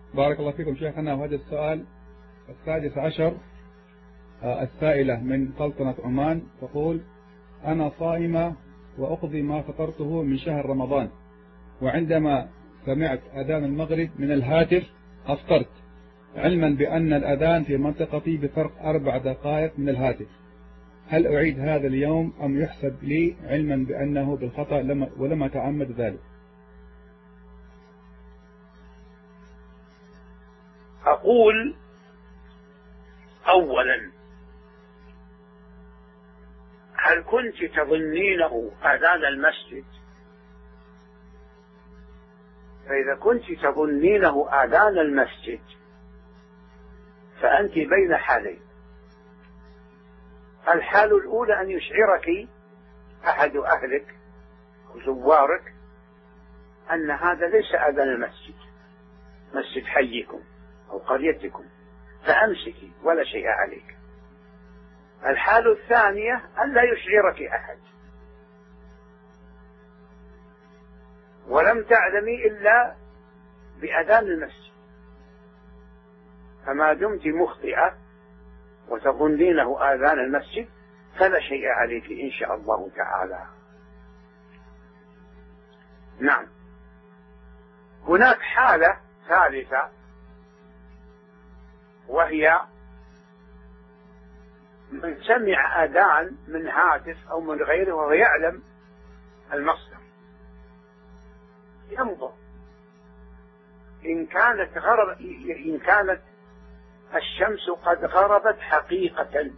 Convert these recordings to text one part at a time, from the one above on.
بارك الله فيكم شيخنا. وهذا السؤال السادس عشر. السائلة من سلطنة عمان تقول: أنا صائمة وأقضي ما فطرته من شهر رمضان، وعندما سمعت أذان المغرب من الهاتف أفطرت، علما بأن الأذان في منطقتي بفرق 4 دقائق من الهاتف. هل أعيد هذا اليوم أم يحسب لي، علما بأنه بالخطأ ولم أتعمد ذلك؟ أقول أولا: هل كنت تظنينه آذان المسجد؟ فإذا كنت تظنينه آذان المسجد فأنت بين حالين. الحال الأولى أن يشعرك أحد أهلك وزوارك أن هذا ليس أذان المسجد، مسجد حيكم أو قريتكم، فأمسكي ولا شيء عليك. الحال الثانية أن لا يشعرك أحد ولم تعلمي إلا بأذان المسجد، فما دمت مخطئة وتظنينه آذان المسجد فلا شيء عليك إن شاء الله تعالى. نعم. هناك حالة ثالثة، وهي من سمع أذان من هاتف أو من غيره وهو يعلم المصدر، ينظر إن كانت الشمس قد غربت حقيقة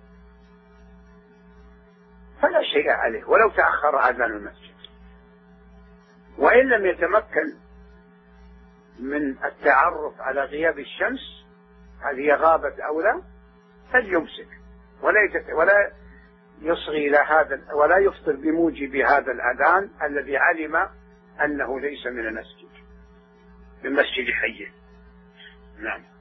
فلا شيء عليه ولو تأخر أذان المسجد. وإن لم يتمكن من التعرف على غياب الشمس هل هي غابت أو لا فليمسك ولا يصغي إلى هذا ولا يفطر بموجب هذا الأذان الذي علم أنه ليس من المسجد، من مسجد حيه. نعم.